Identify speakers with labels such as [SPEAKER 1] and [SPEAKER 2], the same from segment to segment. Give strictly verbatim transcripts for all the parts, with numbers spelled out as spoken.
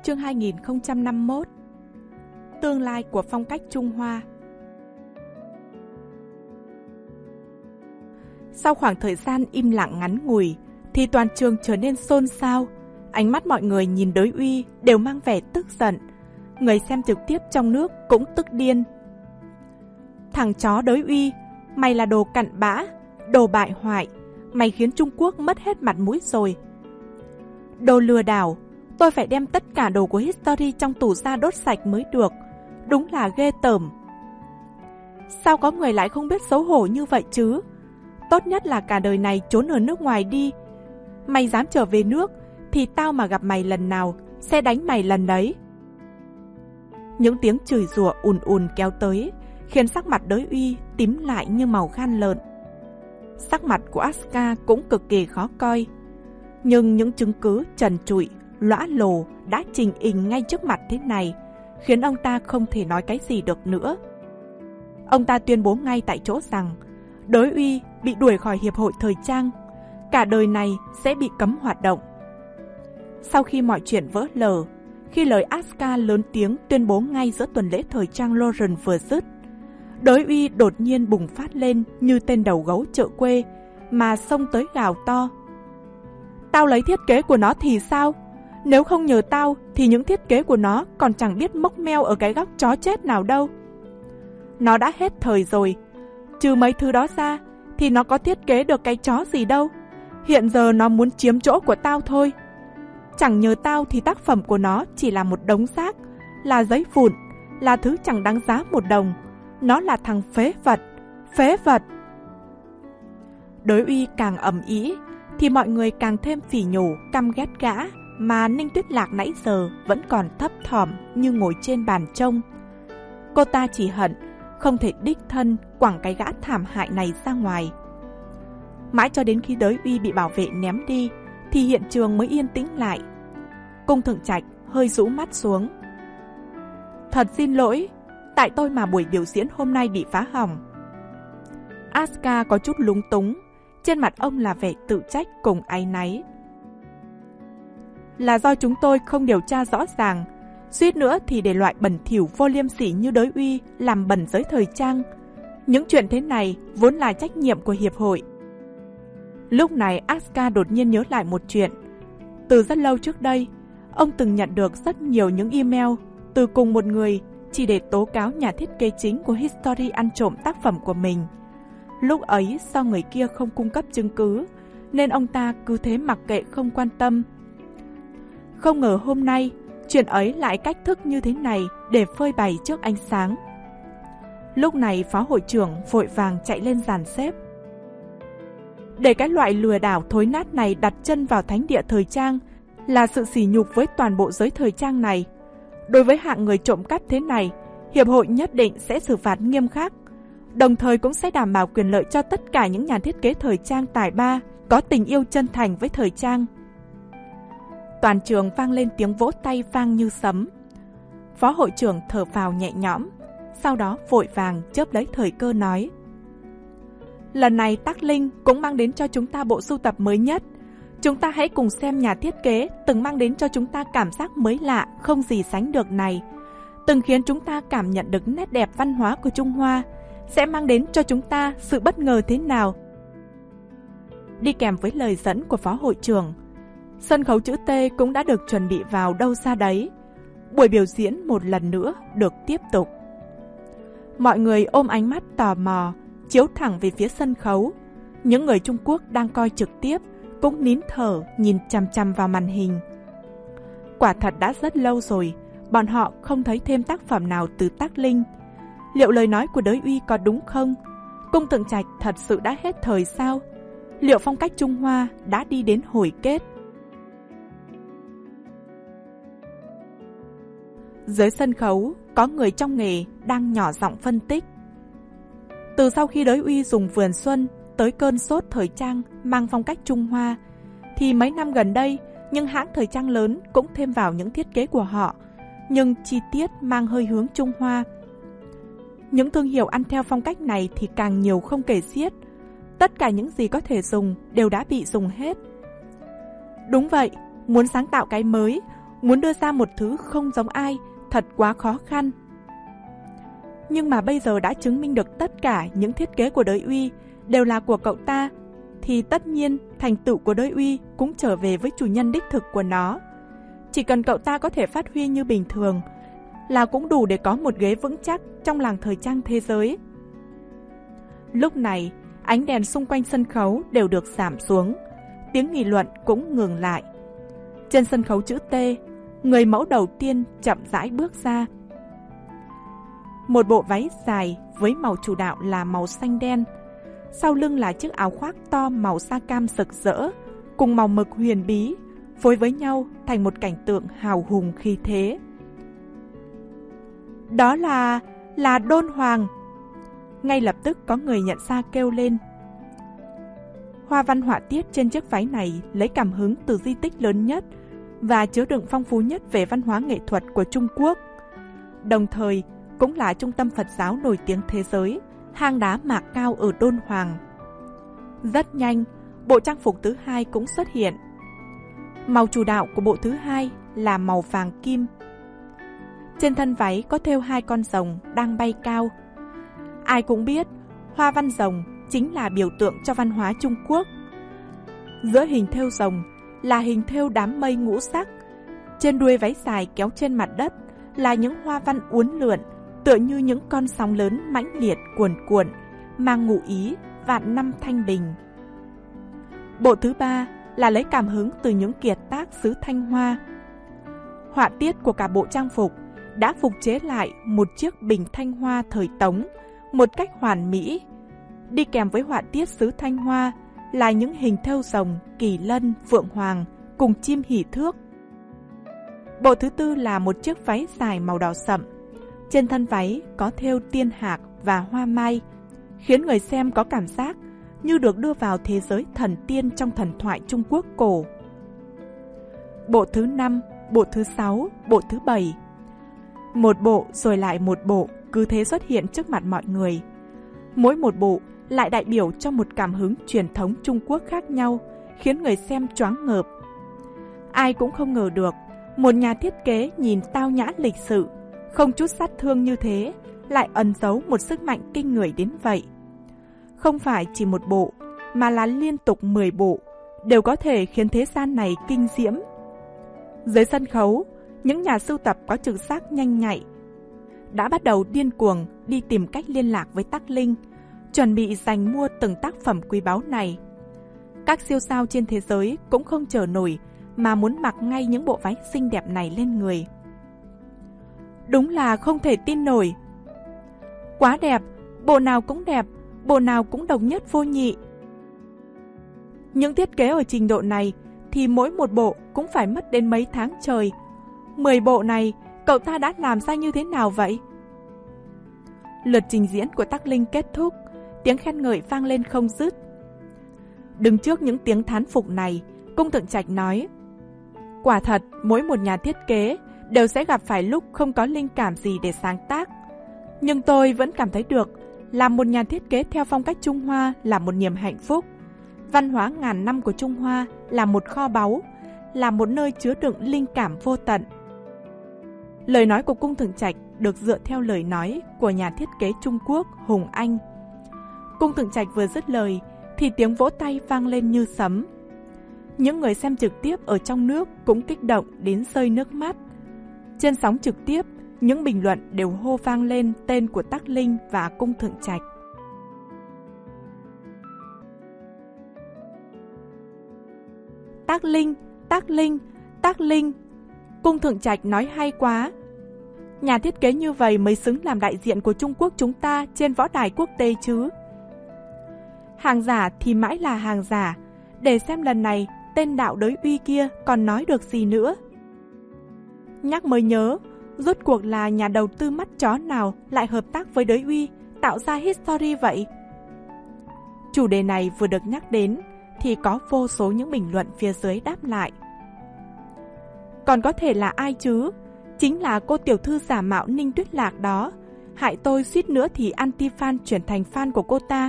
[SPEAKER 1] chương hai nghìn không trăm năm mươi mốt. Tương lai của phong cách Trung Hoa. Sau khoảng thời gian im lặng ngắn ngủi, thì toàn trường trở nên xôn xao. Ánh mắt mọi người nhìn Đới Uy đều mang vẻ tức giận. Người xem trực tiếp trong nước cũng tức điên. Thằng chó Đới Uy, mày là đồ cặn bã, đồ bại hoại. Mày khiến Trung Quốc mất hết mặt mũi rồi. Đồ lừa đảo, tôi phải đem tất cả đồ của History trong tủ ra đốt sạch mới được. Đúng là ghê tởm. Sao có người lại không biết xấu hổ như vậy chứ? Tốt nhất là cả đời này trốn ở nước ngoài đi. Mày dám trở về nước thì tao mà gặp mày lần nào sẽ đánh mày lần đấy. Những tiếng chửi rủa ùn ùn kéo tới, khiến sắc mặt Đới Uy tím lại như màu gan lợn. Sắc mặt của Asuka cũng cực kỳ khó coi. Nhưng những chứng cứ trần trụi, lõa lồ đã trình hình ngay trước mặt thế này, khiến ông ta không thể nói cái gì được nữa. Ông ta tuyên bố ngay tại chỗ rằng Đới Uy bị đuổi khỏi Hiệp hội Thời trang, cả đời này sẽ bị cấm hoạt động. Sau khi mọi chuyện vỡ lờ, khi lời Asuka lớn tiếng tuyên bố ngay giữa tuần lễ thời trang Lauren vừa dứt, Đới Uy đột nhiên bùng phát lên như tên đầu gấu chợ quê mà xông tới gào to. Tao lấy thiết kế của nó thì sao? Nếu không nhờ tao thì những thiết kế của nó còn chẳng biết mốc meo ở cái góc chó chết nào đâu. Nó đã hết thời rồi. Trừ mấy thứ đó ra thì nó có thiết kế được cái chó gì đâu. Hiện giờ nó muốn chiếm chỗ của tao thôi. Chẳng nhờ tao thì tác phẩm của nó chỉ là một đống rác, là giấy vụn, là thứ chẳng đáng giá một đồng. Nó là thằng phế vật, phế vật. Đới Uy càng ầm ĩ thì mọi người càng thêm phỉ nhổ, căm ghét gã mà Ninh Tuyết Lạc nãy giờ vẫn còn thấp thỏm như ngồi trên bàn trông. Cô ta chỉ hận không thể đích thân quẳng cái gã thảm hại này ra ngoài. Mãi cho đến khi Đới Uy bị bảo vệ ném đi thì hiện trường mới yên tĩnh lại. Cung Thượng Trạch hơi rũ mắt xuống. Thật xin lỗi, tại tôi mà buổi biểu diễn hôm nay bị phá hỏng. Asuka có chút lúng túng, trên mặt ông là vẻ tự trách cùng áy náy. Là do chúng tôi không điều tra rõ ràng, suýt nữa thì để loại bẩn thỉu vô liêm sỉ như Đới Uy làm bẩn giới thời trang. Những chuyện thế này vốn là trách nhiệm của hiệp hội. Lúc này Asuka đột nhiên nhớ lại một chuyện. Từ rất lâu trước đây, ông từng nhận được rất nhiều những email từ cùng một người chỉ để tố cáo nhà thiết kế chính của History ăn trộm tác phẩm của mình. Lúc ấy do người kia không cung cấp chứng cứ nên ông ta cứ thế mặc kệ không quan tâm. Không ngờ hôm nay chuyện ấy lại cách thức như thế này để phơi bày trước ánh sáng. Lúc này phó hội trưởng vội vàng chạy lên dàn xếp. Để cái loại lừa đảo thối nát này đặt chân vào thánh địa thời trang là sự sỉ nhục với toàn bộ giới thời trang này. Đối với hạng người trộm cắp thế này, hiệp hội nhất định sẽ xử phạt nghiêm khắc, đồng thời cũng sẽ đảm bảo quyền lợi cho tất cả những nhà thiết kế thời trang tài ba có tình yêu chân thành với thời trang. Toàn trường vang lên tiếng vỗ tay vang như sấm. Phó hội trưởng thở phào nhẹ nhõm, sau đó vội vàng chớp lấy thời cơ nói. Lần này Tác Linh cũng mang đến cho chúng ta bộ sưu tập mới nhất. Chúng ta hãy cùng xem nhà thiết kế từng mang đến cho chúng ta cảm giác mới lạ không gì sánh được này, từng khiến chúng ta cảm nhận được nét đẹp văn hóa của Trung Hoa, sẽ mang đến cho chúng ta sự bất ngờ thế nào. Đi kèm với lời dẫn của phó hội trưởng, sân khấu chữ T cũng đã được chuẩn bị vào đâu ra đấy. Buổi biểu diễn một lần nữa được tiếp tục. Mọi người ôm ánh mắt tò mò chiếu thẳng về phía sân khấu. Những người Trung Quốc đang coi trực tiếp cũng nín thở nhìn chằm chằm vào màn hình. Quả thật đã rất lâu rồi bọn họ không thấy thêm tác phẩm nào từ Tác Linh. Liệu lời nói của Đới Uy có đúng không? Cung Thượng Trạch thật sự đã hết thời sao? Liệu phong cách Trung Hoa đã đi đến hồi kết? Dưới sân khấu có người trong nghề đang nhỏ giọng phân tích. Từ sau khi Đới Uy dùng vườn xuân tới cơn sốt thời trang mang phong cách Trung Hoa, thì mấy năm gần đây những hãng thời trang lớn cũng thêm vào những thiết kế của họ, nhưng chi tiết mang hơi hướng Trung Hoa. Những thương hiệu ăn theo phong cách này thì càng nhiều không kể xiết. Tất cả những gì có thể dùng đều đã bị dùng hết. Đúng vậy, muốn sáng tạo cái mới, Muốn đưa ra một thứ không giống ai thật quá khó khăn. Nhưng mà bây giờ đã chứng minh được tất cả những thiết kế của Đới Uy đều là của cậu ta, thì tất nhiên thành tựu của Đới Uy cũng trở về với chủ nhân đích thực của nó. Chỉ cần cậu ta có thể phát huy như bình thường là cũng đủ để có một ghế vững chắc trong làng thời trang thế giới. Lúc này, ánh đèn xung quanh sân khấu đều được giảm xuống, tiếng nghị luận cũng ngừng lại. Trên sân khấu chữ T, người mẫu đầu tiên chậm rãi bước ra. Một bộ váy dài với màu chủ đạo là màu xanh đen, sau lưng là chiếc áo khoác to màu sa cam rực rỡ, cùng màu mực huyền bí, phối với nhau thành một cảnh tượng hào hùng khí thế. Đó là... là Đôn Hoàng. Ngay lập tức có người nhận ra kêu lên. Hoa văn họa tiết trên chiếc váy này lấy cảm hứng từ di tích lớn nhất và chứa đựng phong phú nhất về văn hóa nghệ thuật của Trung Quốc, đồng thời cũng là trung tâm Phật giáo nổi tiếng thế giới, hang đá Mạc Cao ở Đôn Hoàng. Rất nhanh, bộ trang phục thứ hai cũng xuất hiện. Màu chủ đạo của bộ thứ hai là màu vàng kim. Trên thân váy có thêu hai con rồng đang bay cao. Ai cũng biết, hoa văn rồng chính là biểu tượng cho văn hóa Trung Quốc. Giữa hình thêu rồng là hình thêu đám mây ngũ sắc. Trên đuôi váy dài kéo trên mặt đất là những hoa văn uốn lượn, tựa như những con sóng lớn mãnh liệt cuồn cuộn, mang ngụ ý vạn năm thanh bình. Bộ thứ ba là lấy cảm hứng từ những kiệt tác xứ Thanh Hoa. Họa tiết của cả bộ trang phục đã phục chế lại một chiếc bình Thanh Hoa thời Tống một cách hoàn mỹ. Đi kèm với họa tiết xứ Thanh Hoa là những hình thêu rồng, kỳ lân, phượng hoàng cùng chim hỷ thước. Bộ thứ tư là một chiếc váy dài màu đỏ sậm. Trên thân váy có thêu tiên hạc và hoa mai, khiến người xem có cảm giác như được đưa vào thế giới thần tiên trong thần thoại Trung Quốc cổ. Bộ thứ năm, bộ thứ sáu, bộ thứ bảy. Một bộ rồi lại một bộ cứ thế xuất hiện trước mặt mọi người. Mỗi một bộ lại đại biểu cho một cảm hứng truyền thống Trung Quốc khác nhau, khiến người xem choáng ngợp. Ai cũng không ngờ được, một nhà thiết kế nhìn tao nhã lịch sự, không chút sát thương như thế, lại ẩn giấu một sức mạnh kinh người đến vậy. Không phải chỉ một bộ, mà là liên tục mười bộ, đều có thể khiến thế gian này kinh diễm. Dưới sân khấu, những nhà sưu tập có trực giác nhanh nhạy đã bắt đầu điên cuồng đi tìm cách liên lạc với Tắc Linh, chuẩn bị giành mua từng tác phẩm quý báu này. Các siêu sao trên thế giới cũng không chờ nổi mà muốn mặc ngay những bộ váy xinh đẹp này lên người. Đúng là không thể tin nổi. Quá đẹp, bộ nào cũng đẹp, bộ nào cũng độc nhất vô nhị. Những thiết kế ở trình độ này thì mỗi một bộ cũng phải mất đến mấy tháng trời. Mười bộ này cậu ta đã làm ra như thế nào vậy? Lượt trình diễn của Tắc Linh kết thúc, tiếng khen ngợi vang lên không dứt. Đứng trước những tiếng thán phục này, Cung Thượng Trạch nói: quả thật, mỗi một nhà thiết kế đều sẽ gặp phải lúc không có linh cảm gì để sáng tác. Nhưng tôi vẫn cảm thấy được, làm một nhà thiết kế theo phong cách Trung Hoa là một niềm hạnh phúc. Văn hóa ngàn năm của Trung Hoa là một kho báu, là một nơi chứa đựng linh cảm vô tận. Lời nói của Cung Thượng Trạch được dựa theo lời nói của nhà thiết kế Trung Quốc Hùng Anh. Cung Thượng Trạch vừa dứt lời thì tiếng vỗ tay vang lên như sấm. Những người xem trực tiếp ở trong nước cũng kích động đến rơi nước mắt. Trên sóng trực tiếp, những bình luận đều hô vang lên tên của Tắc Linh và Cung Thượng Trạch. Tắc Linh, Tắc Linh, Tắc Linh. Cung Thượng Trạch nói hay quá. Nhà thiết kế như vậy mới xứng làm đại diện của Trung Quốc chúng ta trên võ đài quốc tế chứ. Hàng giả thì mãi là hàng giả. Để xem lần này tên đạo Đới Uy kia còn nói được gì nữa. Nhắc mới nhớ, rốt cuộc là nhà đầu tư mắt chó nào lại hợp tác với Đới Uy tạo ra history vậy? Chủ đề này vừa được nhắc đến thì có vô số những bình luận phía dưới đáp lại. Còn có thể là ai chứ? Chính là cô tiểu thư giả mạo Ninh Tuyết Lạc đó, hại tôi suýt nữa thì anti-fan chuyển thành fan của cô ta.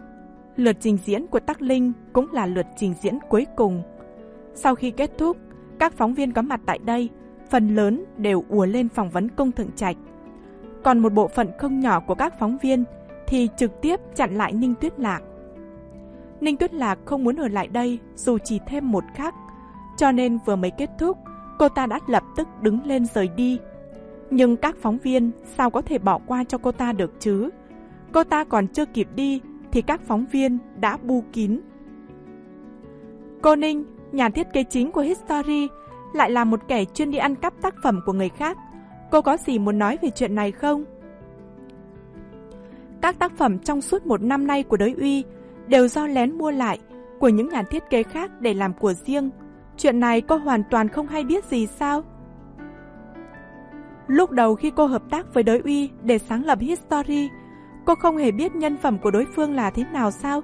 [SPEAKER 1] Lượt trình diễn của Tắc Linh cũng là lượt trình diễn cuối cùng. Sau khi kết thúc, Các phóng viên có mặt tại đây, phần lớn đều ùa lên phỏng vấn Cung Thượng Trạch. Còn một bộ phận không nhỏ của các phóng viên thì trực tiếp chặn lại Ninh Tuyết Lạc. Ninh Tuyết Lạc không muốn ở lại đây dù chỉ thêm một khắc, cho nên vừa mới kết thúc, cô ta đã lập tức đứng lên rời đi. Nhưng các phóng viên sao có thể bỏ qua cho cô ta được chứ? Cô ta còn chưa kịp đi thì các phóng viên đã bu kín. Cô Ninh, nhà thiết kế chính của History, lại là một kẻ chuyên đi ăn cắp tác phẩm của người khác. Cô có gì muốn nói về chuyện này không? Các tác phẩm trong suốt một năm nay của Đới Uy đều do lén mua lại của những nhà thiết kế khác để làm của riêng. Chuyện này cô hoàn toàn không hay biết gì sao? Lúc đầu khi cô hợp tác với Đới Uy để sáng lập History, cô không hề biết nhân phẩm của đối phương là thế nào sao?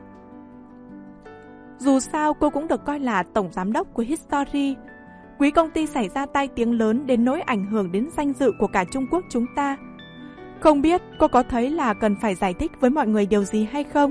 [SPEAKER 1] Dù sao cô cũng được coi là tổng giám đốc của History. Quý công ty xảy ra tai tiếng lớn đến nỗi ảnh hưởng đến danh dự của cả Trung Quốc chúng ta. Không biết cô có thấy là cần phải giải thích với mọi người điều gì hay không?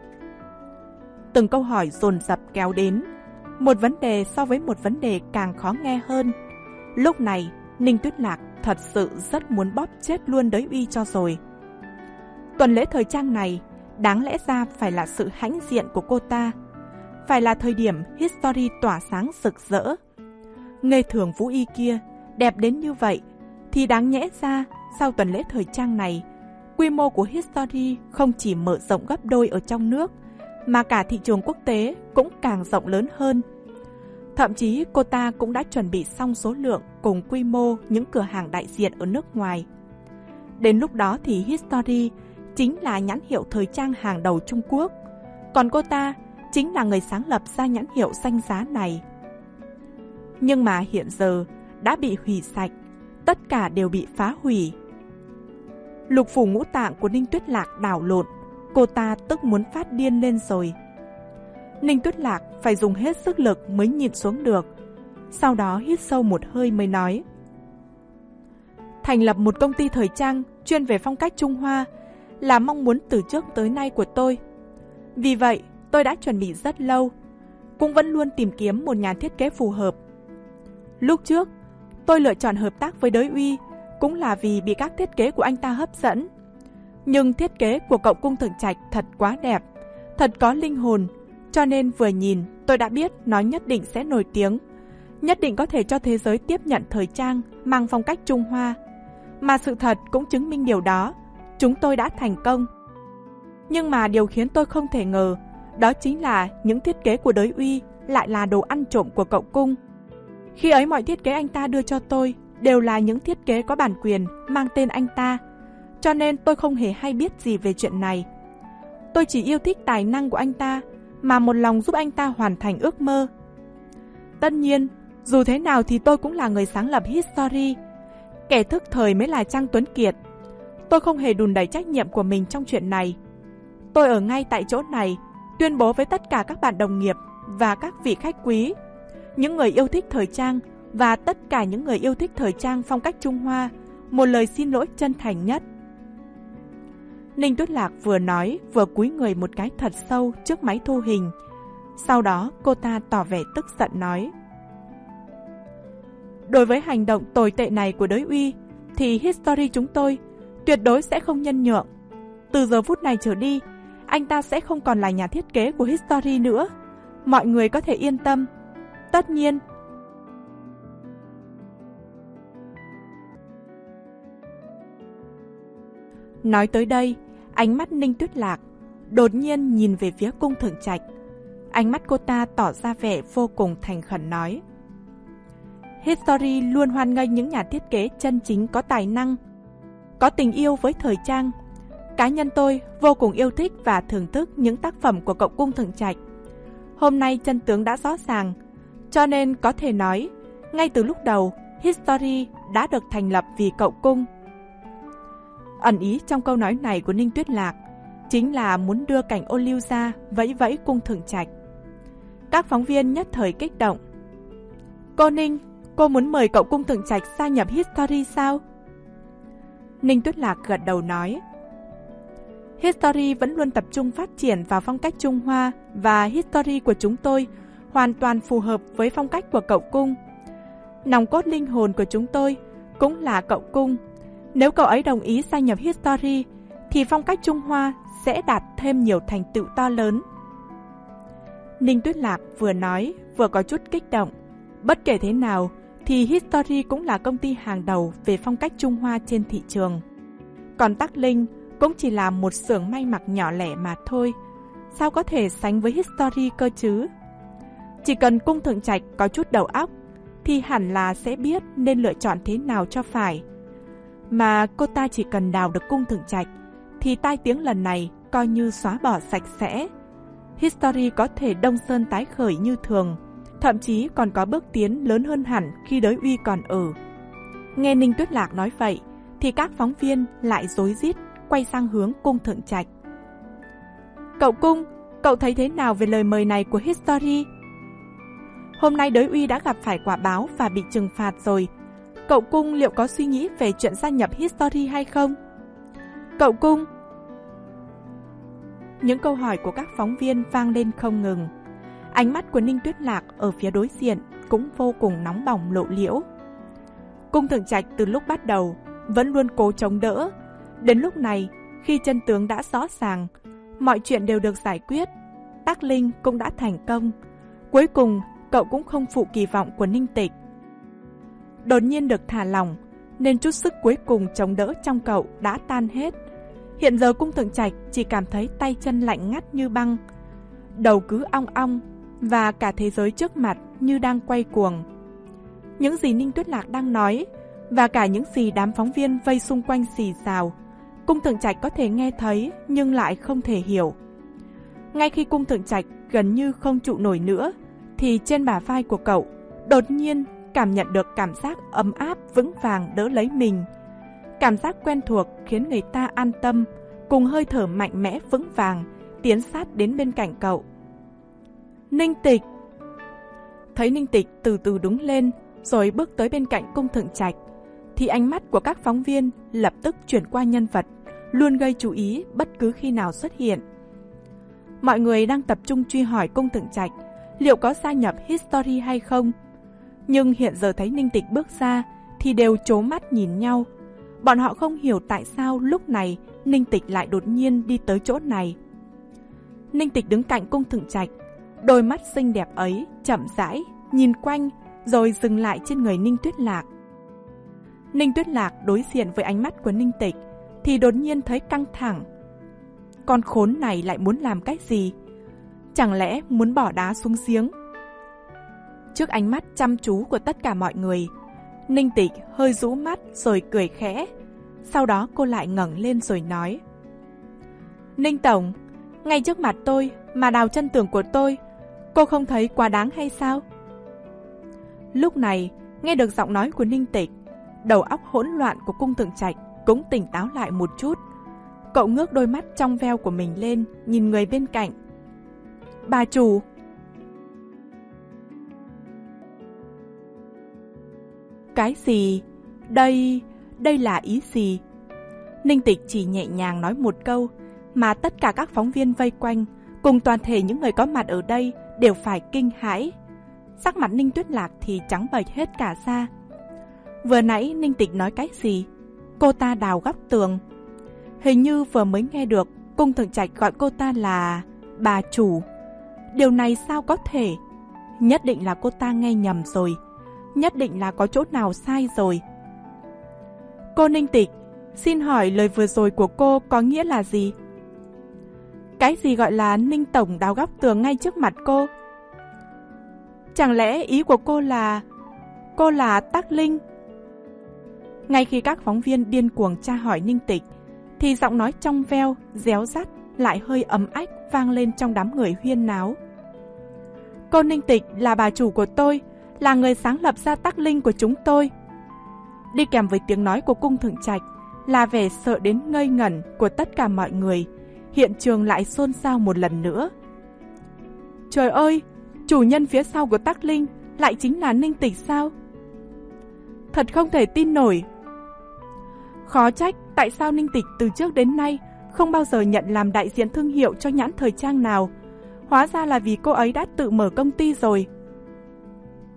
[SPEAKER 1] Từng câu hỏi dồn dập kéo đến, một vấn đề so với một vấn đề càng khó nghe hơn. Lúc này, Ninh Tuyết Lạc thật sự rất muốn bóp chết luôn Đới Uy cho rồi. Tuần lễ thời trang này đáng lẽ ra phải là sự hãnh diện của cô ta, phải là thời điểm History tỏa sáng rực rỡ. Nghề thường Vũ Y kia đẹp đến như vậy thì đáng nhẽ ra sau tuần lễ thời trang này, quy mô của History không chỉ mở rộng gấp đôi ở trong nước mà cả thị trường quốc tế cũng càng rộng lớn hơn. Thậm chí cô ta cũng đã chuẩn bị xong số lượng cùng quy mô những cửa hàng đại diện ở nước ngoài. Đến lúc đó thì History chính là nhãn hiệu thời trang hàng đầu Trung Quốc, còn cô ta chính là người sáng lập ra nhãn hiệu danh giá này. Nhưng mà hiện giờ đã bị hủy sạch, tất cả đều bị phá hủy. Lục phủ ngũ tạng của Ninh Tuyết Lạc đảo lộn, cô ta tức muốn phát điên lên rồi. Ninh Tuyết Lạc phải dùng hết sức lực mới nhịn xuống được. Sau đó hít sâu một hơi mới nói: thành lập một công ty thời trang chuyên về phong cách Trung Hoa là mong muốn từ trước tới nay của tôi. Vì vậy, tôi đã chuẩn bị rất lâu, cũng vẫn luôn tìm kiếm một nhà thiết kế phù hợp. Lúc trước, tôi lựa chọn hợp tác với Đới Uy cũng là vì bị các thiết kế của anh ta hấp dẫn. Nhưng thiết kế của cậu Cung Thượng Trạch thật quá đẹp, thật có linh hồn, cho nên vừa nhìn tôi đã biết nó nhất định sẽ nổi tiếng, nhất định có thể cho thế giới tiếp nhận thời trang mang phong cách Trung Hoa. Mà sự thật cũng chứng minh điều đó, chúng tôi đã thành công. Nhưng mà điều khiến tôi không thể ngờ, đó chính là những thiết kế của Đới Uy lại là đồ ăn trộm của cậu Cung. Khi ấy mọi thiết kế anh ta đưa cho tôi đều là những thiết kế có bản quyền mang tên anh ta, cho nên tôi không hề hay biết gì về chuyện này. Tôi chỉ yêu thích tài năng của anh ta mà một lòng giúp anh ta hoàn thành ước mơ. Tất nhiên, dù thế nào thì tôi cũng là người sáng lập History. Kẻ thức thời mới là Trang Tuấn Kiệt. Tôi không hề đùn đẩy trách nhiệm của mình trong chuyện này. Tôi ở ngay tại chỗ này, tuyên bố với tất cả các bạn đồng nghiệp và các vị khách quý, những người yêu thích thời trang và tất cả những người yêu thích thời trang phong cách Trung Hoa, một lời xin lỗi chân thành nhất. Ninh Tuyết Lạc vừa nói vừa cúi người một cái thật sâu trước máy thu hình. Sau đó cô ta tỏ vẻ tức giận nói: đối với hành động tồi tệ này của Đới Uy thì History chúng tôi tuyệt đối sẽ không nhân nhượng. Từ giờ phút này trở đi, anh ta sẽ không còn là nhà thiết kế của History nữa. Mọi người có thể yên tâm. Tất nhiên, nói tới đây, ánh mắt Ninh Tuyết Lạc đột nhiên nhìn về phía Cung Thượng Trạch. Ánh mắt cô ta tỏ ra vẻ vô cùng thành khẩn nói: History luôn hoan nghênh những nhà thiết kế chân chính có tài năng, có tình yêu với thời trang. Cá nhân tôi vô cùng yêu thích và thưởng thức những tác phẩm của cậu Cung Thượng Trạch. Hôm nay chân tướng đã rõ ràng, cho nên có thể nói, ngay từ lúc đầu, History đã được thành lập vì cậu Cung. Ẩn ý trong câu nói này của Ninh Tuyết Lạc chính là muốn đưa cảnh ô liu ra vẫy vẫy Cung Thượng Trạch. Các phóng viên nhất thời kích động: cô Ninh, cô muốn mời cậu Cung Thượng Trạch gia nhập History sao? Ninh Tuyết Lạc gật đầu nói: History vẫn luôn tập trung phát triển vào phong cách Trung Hoa, và History của chúng tôi hoàn toàn phù hợp với phong cách của cậu Cung. Nòng cốt linh hồn của chúng tôi cũng là cậu Cung. Nếu cậu ấy đồng ý gia nhập History, thì phong cách Trung Hoa sẽ đạt thêm nhiều thành tựu to lớn. Ninh Tuyết Lạc vừa nói vừa có chút kích động. Bất kể thế nào thì History cũng là công ty hàng đầu về phong cách Trung Hoa trên thị trường. Còn Tắc Linh cũng chỉ là một xưởng may mặc nhỏ lẻ mà thôi. Sao có thể sánh với History cơ chứ? Chỉ cần Cung Thượng Trạch có chút đầu óc thì hẳn là sẽ biết nên lựa chọn thế nào cho phải. Mà cô ta chỉ cần đào được Cung Thượng Trạch thì tai tiếng lần này coi như xóa bỏ sạch sẽ. History có thể đông sơn tái khởi như thường, thậm chí còn có bước tiến lớn hơn hẳn khi Đới Uy còn ở. Nghe Ninh Tuyết Lạc nói vậy thì các phóng viên lại rối rít quay sang hướng Cung Thượng Trạch. Cậu Cung, cậu thấy thế nào về lời mời này của History? Hôm nay Đới Uy đã gặp phải quả báo và bị trừng phạt rồi. Cậu Cung liệu có suy nghĩ về chuyện gia nhập History hay không? Cậu Cung. Những câu hỏi của các phóng viên vang lên không ngừng. Ánh mắt của Ninh Tuyết Lạc ở phía đối diện cũng vô cùng nóng bỏng lộ liễu. Cung Thượng Trạch từ lúc bắt đầu vẫn luôn cố chống đỡ. Đến lúc này, khi chân tướng đã rõ ràng, mọi chuyện đều được giải quyết, Tắc Linh cũng đã thành công. Cuối cùng, cậu cũng không phụ kỳ vọng của Ninh Tịch. Đột nhiên được thả lỏng, nên chút sức cuối cùng chống đỡ trong cậu đã tan hết. Hiện giờ Cung Thượng Trạch chỉ cảm thấy tay chân lạnh ngắt như băng, đầu cứ ong ong và cả thế giới trước mặt như đang quay cuồng. Những gì Ninh Tuyết Lạc đang nói và cả những gì đám phóng viên vây xung quanh xì xào, Cung Thượng Trạch có thể nghe thấy nhưng lại không thể hiểu. Ngay khi Cung Thượng Trạch gần như không trụ nổi nữa, thì trên bả vai của cậu đột nhiên cảm nhận được cảm giác ấm áp vững vàng đỡ lấy mình. Cảm giác quen thuộc khiến người ta an tâm, cùng hơi thở mạnh mẽ vững vàng tiến sát đến bên cạnh cậu. Ninh Tịch. Thấy Ninh Tịch từ từ đứng lên rồi bước tới bên cạnh Cung Thượng Trạch, thì ánh mắt của các phóng viên lập tức chuyển qua nhân vật luôn gây chú ý bất cứ khi nào xuất hiện. Mọi người đang tập trung truy hỏi Cung Thượng Trạch liệu có gia nhập History hay không. Nhưng hiện giờ thấy Ninh Tịch bước ra thì đều trố mắt nhìn nhau. Bọn họ không hiểu tại sao lúc này Ninh Tịch lại đột nhiên đi tới chỗ này. Ninh Tịch đứng cạnh Cung Thượng Trạch, đôi mắt xinh đẹp ấy chậm rãi nhìn quanh rồi dừng lại trên người Ninh Tuyết Lạc. Ninh Tuyết Lạc đối diện với ánh mắt của Ninh Tịch thì đột nhiên thấy căng thẳng. Con khốn này lại muốn làm cái gì? Chẳng lẽ muốn bỏ đá xuống giếng? Trước ánh mắt chăm chú của tất cả mọi người, Ninh Tịch hơi rũ mắt rồi cười khẽ. Sau đó cô lại ngẩng lên rồi nói: Ninh Tổng, ngay trước mặt tôi mà đào chân tường của tôi, cô không thấy quá đáng hay sao? Lúc này, nghe được giọng nói của Ninh Tịch, đầu óc hỗn loạn của Cung Thượng Trạch cũng tỉnh táo lại một chút. Cậu ngước đôi mắt trong veo của mình lên, nhìn người bên cạnh. Bà chủ. Cái gì? Đây... đây là ý gì? Ninh Tịch chỉ nhẹ nhàng nói một câu, mà tất cả các phóng viên vây quanh, cùng toàn thể những người có mặt ở đây đều phải kinh hãi. Sắc mặt Ninh Tuyết Lạc thì trắng bệch hết cả ra. Vừa nãy Ninh Tịch nói cái gì? Cô ta đào góc tường. Hình như vừa mới nghe được Cung Thượng Trạch gọi cô ta là bà chủ. Điều này sao có thể? Nhất định là cô ta nghe nhầm rồi. Nhất định là có chỗ nào sai rồi. Cô Ninh Tịch, xin hỏi lời vừa rồi của cô có nghĩa là gì? Cái gì gọi là Ninh Tổng đào góc tường ngay trước mặt cô? Chẳng lẽ ý của cô là... cô là Tắc Linh? Ngay khi các phóng viên điên cuồng tra hỏi Ninh Tịch, thì giọng nói trong veo, réo rắt, lại hơi ấm ách vang lên trong đám người huyên náo. Cô Ninh Tịch là bà chủ của tôi, là người sáng lập ra Tắc Linh của chúng tôi. Đi kèm với tiếng nói của Cung Thượng Trạch là vẻ sợ đến ngây ngẩn của tất cả mọi người. Hiện trường lại xôn xao một lần nữa. Trời ơi, chủ nhân phía sau của Tắc Linh lại chính là Ninh Tịch sao? Thật không thể tin nổi. Khó trách tại sao Ninh Tịch từ trước đến nay không bao giờ nhận làm đại diện thương hiệu cho nhãn thời trang nào. Hóa ra là vì cô ấy đã tự mở công ty rồi.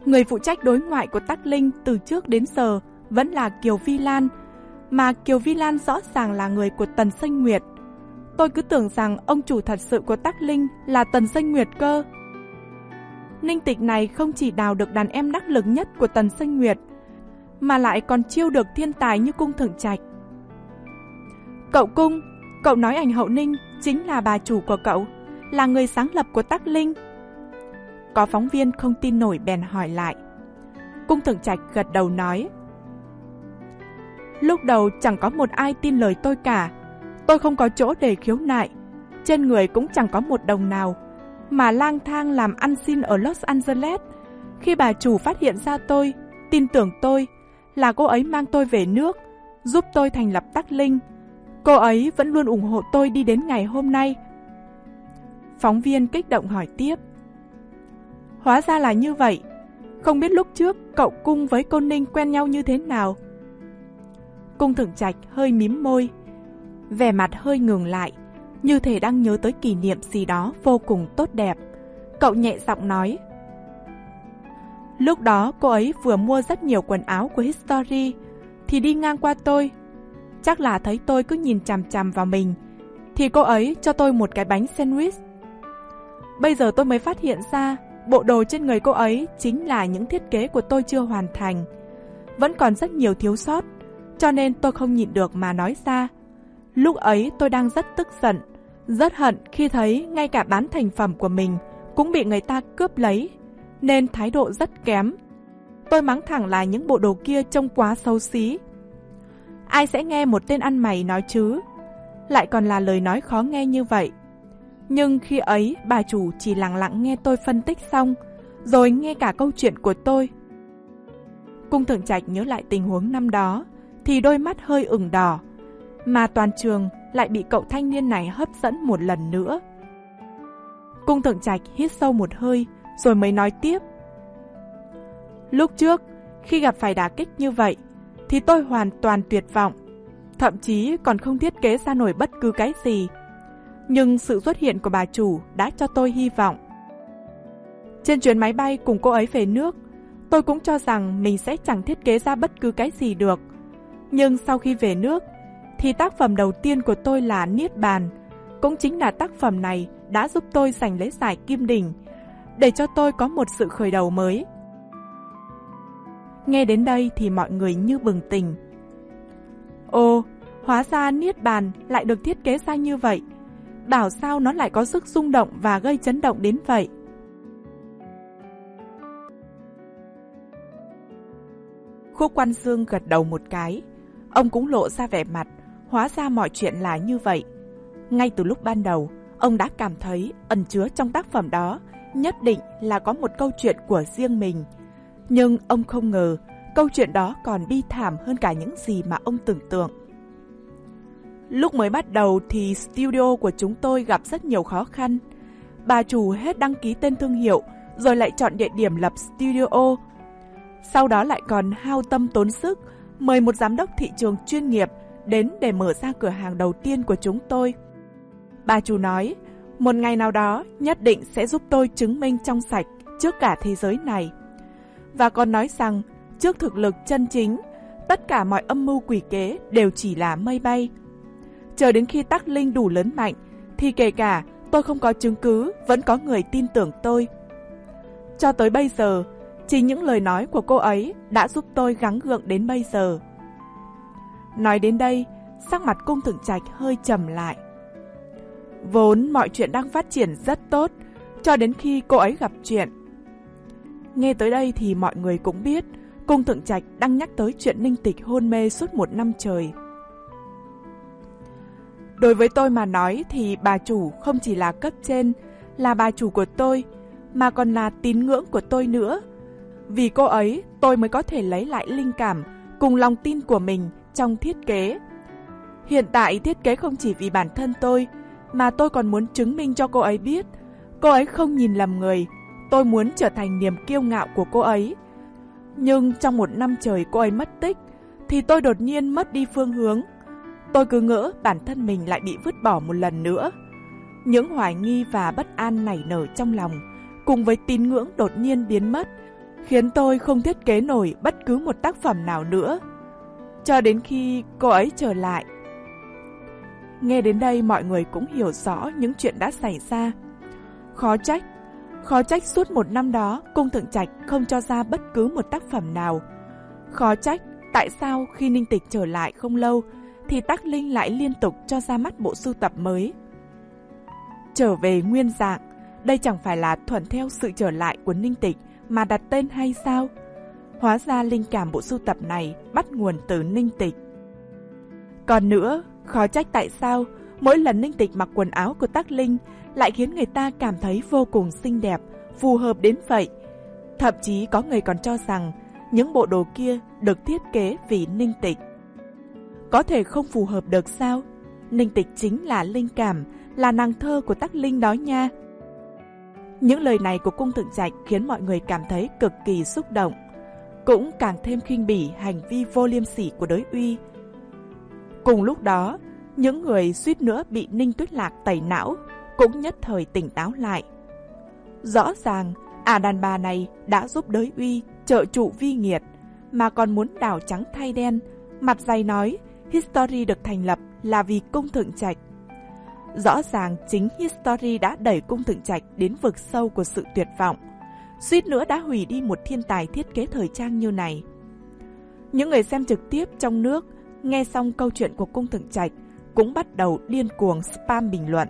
[SPEAKER 1] Người phụ trách đối ngoại của Tắc Linh từ trước đến giờ vẫn là Kiều Vi Lan, mà Kiều Vi Lan rõ ràng là người của Tần Xanh Nguyệt. Tôi cứ tưởng rằng ông chủ thật sự của Tắc Linh là Tần Xanh Nguyệt cơ. Ninh Tịch này không chỉ đào được đàn em đắc lực nhất của Tần Xanh Nguyệt, mà lại còn chiêu được thiên tài như Cung Thượng Trạch. Cậu Cung, cậu nói ảnh hậu Ninh chính là bà chủ của cậu, là người sáng lập của Tắc Linh. Có phóng viên không tin nổi bèn hỏi lại. Cung Thượng Trạch gật đầu nói: Lúc đầu chẳng có một ai tin lời tôi cả. Tôi không có chỗ để khiếu nại, trên người cũng chẳng có một đồng nào, mà lang thang làm ăn xin ở Los Angeles. Khi bà chủ phát hiện ra tôi, tin tưởng tôi, là cô ấy mang tôi về nước, giúp tôi thành lập Tắc Linh. Cô ấy vẫn luôn ủng hộ tôi đi đến ngày hôm nay. Phóng viên kích động hỏi tiếp: Hóa ra là như vậy. Không biết lúc trước cậu Cung với cô Ninh quen nhau như thế nào? Cung Thượng Trạch hơi mím môi, vẻ mặt hơi ngừng lại, như thể đang nhớ tới kỷ niệm gì đó vô cùng tốt đẹp. Cậu nhẹ giọng nói: Lúc đó cô ấy vừa mua rất nhiều quần áo của History, thì đi ngang qua tôi. Chắc là thấy tôi cứ nhìn chằm chằm vào mình, thì cô ấy cho tôi một cái bánh sandwich. Bây giờ tôi mới phát hiện ra bộ đồ trên người cô ấy chính là những thiết kế của tôi chưa hoàn thành. Vẫn còn rất nhiều thiếu sót, cho nên tôi không nhịn được mà nói ra. Lúc ấy tôi đang rất tức giận, rất hận khi thấy ngay cả bán thành phẩm của mình cũng bị người ta cướp lấy, nên thái độ rất kém. Tôi mắng thẳng là những bộ đồ kia trông quá xấu xí. Ai sẽ nghe một tên ăn mày nói chứ, lại còn là lời nói khó nghe như vậy. Nhưng khi ấy bà chủ chỉ lặng lặng nghe tôi phân tích xong, rồi nghe cả câu chuyện của tôi. Cung Thượng Trạch nhớ lại tình huống năm đó thì đôi mắt hơi ửng đỏ, mà toàn trường lại bị cậu thanh niên này hấp dẫn một lần nữa. Cung Thượng Trạch hít sâu một hơi rồi mới nói tiếp: Lúc trước khi gặp phải đả kích như vậy thì tôi hoàn toàn tuyệt vọng, thậm chí còn không thiết kế ra nổi bất cứ cái gì. Nhưng sự xuất hiện của bà chủ đã cho tôi hy vọng. Trên chuyến máy bay cùng cô ấy về nước, tôi cũng cho rằng mình sẽ chẳng thiết kế ra bất cứ cái gì được. Nhưng sau khi về nước thì tác phẩm đầu tiên của tôi là Niết Bàn. Cũng chính là tác phẩm này đã giúp tôi giành lấy giải Kim Đình, để cho tôi có một sự khởi đầu mới. Nghe đến đây thì mọi người như bừng tỉnh. Ồ, hóa ra Niết Bàn lại được thiết kế ra như vậy. Bảo sao nó lại có sức rung động và gây chấn động đến vậy. Khúc Quan Dương gật đầu một cái. Ông cũng lộ ra vẻ mặt, hóa ra mọi chuyện là như vậy. Ngay từ lúc ban đầu, ông đã cảm thấy ẩn chứa trong tác phẩm đó nhất định là có một câu chuyện của riêng mình. Nhưng ông không ngờ câu chuyện đó còn bi thảm hơn cả những gì mà ông tưởng tượng. Lúc mới bắt đầu thì studio của chúng tôi gặp rất nhiều khó khăn. Bà chủ hết đăng ký tên thương hiệu, rồi lại chọn địa điểm lập studio. Sau đó lại còn hao tâm tốn sức mời một giám đốc thị trường chuyên nghiệp đến để mở ra cửa hàng đầu tiên của chúng tôi. Bà chủ nói, một ngày nào đó nhất định sẽ giúp tôi chứng minh trong sạch trước cả thế giới này. Và còn nói rằng, trước thực lực chân chính, tất cả mọi âm mưu quỷ kế đều chỉ là mây bay. Chờ đến khi Tắc Linh đủ lớn mạnh, thì kể cả tôi không có chứng cứ, vẫn có người tin tưởng tôi. Cho tới bây giờ, chỉ những lời nói của cô ấy đã giúp tôi gắng gượng đến bây giờ. Nói đến đây, sắc mặt Cung Thượng Trạch hơi trầm lại. Vốn mọi chuyện đang phát triển rất tốt, cho đến khi cô ấy gặp chuyện. Nghe tới đây thì mọi người cũng biết, Cung Thượng Trạch đang nhắc tới chuyện Ninh Tịch hôn mê suốt một năm trời. Đối với tôi mà nói thì bà chủ không chỉ là cấp trên, là bà chủ của tôi, mà còn là tín ngưỡng của tôi nữa. Vì cô ấy, tôi mới có thể lấy lại linh cảm cùng lòng tin của mình trong thiết kế. Hiện tại thiết kế không chỉ vì bản thân tôi, mà tôi còn muốn chứng minh cho cô ấy biết cô ấy không nhìn lầm người. Tôi muốn trở thành niềm kiêu ngạo của cô ấy. Nhưng trong một năm trời cô ấy mất tích, thì tôi đột nhiên mất đi phương hướng. Tôi cứ ngỡ bản thân mình lại bị vứt bỏ một lần nữa. Những hoài nghi và bất an nảy nở trong lòng, cùng với tín ngưỡng đột nhiên biến mất, khiến tôi không thiết kế nổi bất cứ một tác phẩm nào nữa, cho đến khi cô ấy trở lại. Nghe đến đây mọi người cũng hiểu rõ những chuyện đã xảy ra. Khó trách, khó trách suốt một năm đó Cung Thượng Trạch không cho ra bất cứ một tác phẩm nào. Khó trách tại sao khi Ninh Tịch trở lại không lâu thì Tắc Linh lại liên tục cho ra mắt bộ sưu tập mới. Trở về nguyên dạng, đây chẳng phải là thuận theo sự trở lại của Ninh Tịch mà đặt tên hay sao? Hóa ra linh cảm bộ sưu tập này bắt nguồn từ Ninh Tịch. Còn nữa, khó trách tại sao mỗi lần Ninh Tịch mặc quần áo của Tắc Linh lại khiến người ta cảm thấy vô cùng xinh đẹp, phù hợp đến vậy. Thậm chí có người còn cho rằng những bộ đồ kia được thiết kế vì Ninh Tịch. Có thể không phù hợp được sao? Ninh Tịch chính là linh cảm, là nàng thơ của Tắc Linh đó nha. Những lời này của Cung Thượng Trạch khiến mọi người cảm thấy cực kỳ xúc động, cũng càng thêm khinh bỉ hành vi vô liêm sỉ của Đới Uy. Cùng lúc đó, những người suýt nữa bị Ninh Tuyết Lạc tẩy não cũng nhất thời tỉnh táo lại. Rõ ràng, ả đàn bà này đã giúp Đới Uy trợ trụ vi nghiệt, mà còn muốn đảo trắng thay đen, mặt dày nói History được thành lập là vì Cung Thượng Trạch. Rõ ràng chính History đã đẩy Cung Thượng Trạch đến vực sâu của sự tuyệt vọng, suýt nữa đã hủy đi một thiên tài thiết kế thời trang như này. Những người xem trực tiếp trong nước nghe xong câu chuyện của Cung Thượng Trạch cũng bắt đầu điên cuồng spam bình luận.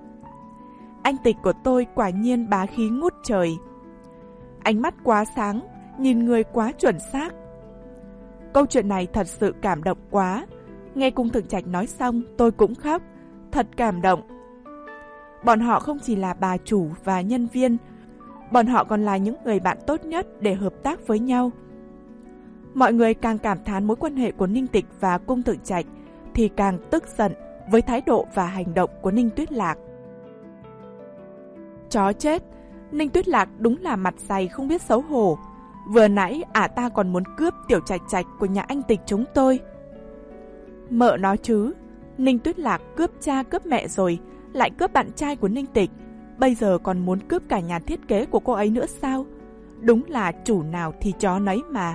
[SPEAKER 1] Anh Tịch của tôi quả nhiên bá khí ngút trời. Ánh mắt quá sáng, nhìn người quá chuẩn xác. Câu chuyện này thật sự cảm động quá. Nghe Cung Thượng Trạch nói xong tôi cũng khóc, thật cảm động. Bọn họ không chỉ là bà chủ và nhân viên, bọn họ còn là những người bạn tốt nhất để hợp tác với nhau. Mọi người càng cảm thán mối quan hệ của Ninh Tịch và Cung Thượng Trạch thì càng tức giận với thái độ và hành động của Ninh Tuyết Lạc. Chó chết, Ninh Tuyết Lạc đúng là mặt dày không biết xấu hổ. Vừa nãy ả ta còn muốn cướp Tiểu Trạch Trạch của nhà anh Tịch chúng tôi. Mợ nói chứ, Ninh Tuyết Lạc cướp cha cướp mẹ rồi, lại cướp bạn trai của Ninh Tịch, bây giờ còn muốn cướp cả nhà thiết kế của cô ấy nữa sao? Đúng là chủ nào thì chó nấy mà.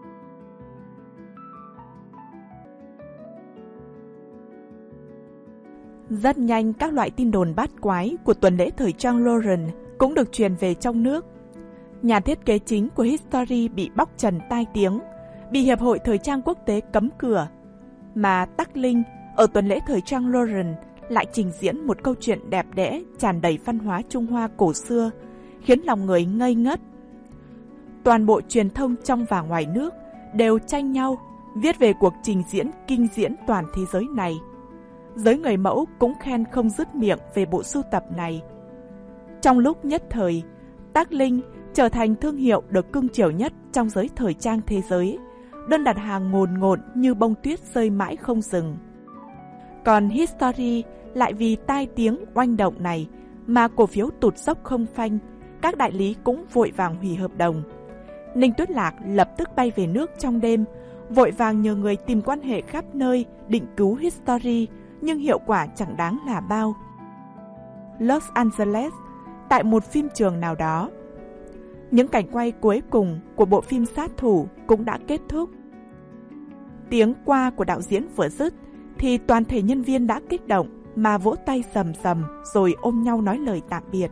[SPEAKER 1] Rất nhanh các loại tin đồn bát quái của tuần lễ thời trang Lauren cũng được truyền về trong nước. Nhà thiết kế chính của History bị bóc trần tai tiếng, bị Hiệp hội Thời trang Quốc tế cấm cửa. Mà Tắc Linh ở tuần lễ thời trang Lauren lại trình diễn một câu chuyện đẹp đẽ tràn đầy văn hóa Trung Hoa cổ xưa, khiến lòng người ngây ngất. Toàn bộ truyền thông trong và ngoài nước đều tranh nhau viết về cuộc trình diễn kinh diễn toàn thế giới này. Giới người mẫu cũng khen không dứt miệng về bộ sưu tập này. Trong lúc nhất thời, Tắc Linh trở thành thương hiệu được cưng chiều nhất trong giới thời trang thế giới, đơn đặt hàng ngồn ngộn như bông tuyết rơi mãi không dừng. Còn History lại vì tai tiếng oanh động này mà cổ phiếu tụt dốc không phanh, các đại lý cũng vội vàng hủy hợp đồng. Ninh Tuyết Lạc lập tức bay về nước trong đêm, vội vàng nhờ người tìm quan hệ khắp nơi định cứu History, nhưng hiệu quả chẳng đáng là bao. Los Angeles, tại một phim trường nào đó. Những cảnh quay cuối cùng của bộ phim Sát Thủ cũng đã kết thúc. Tiếng qua của đạo diễn vừa dứt thì toàn thể nhân viên đã kích động mà vỗ tay sầm sầm rồi ôm nhau nói lời tạm biệt.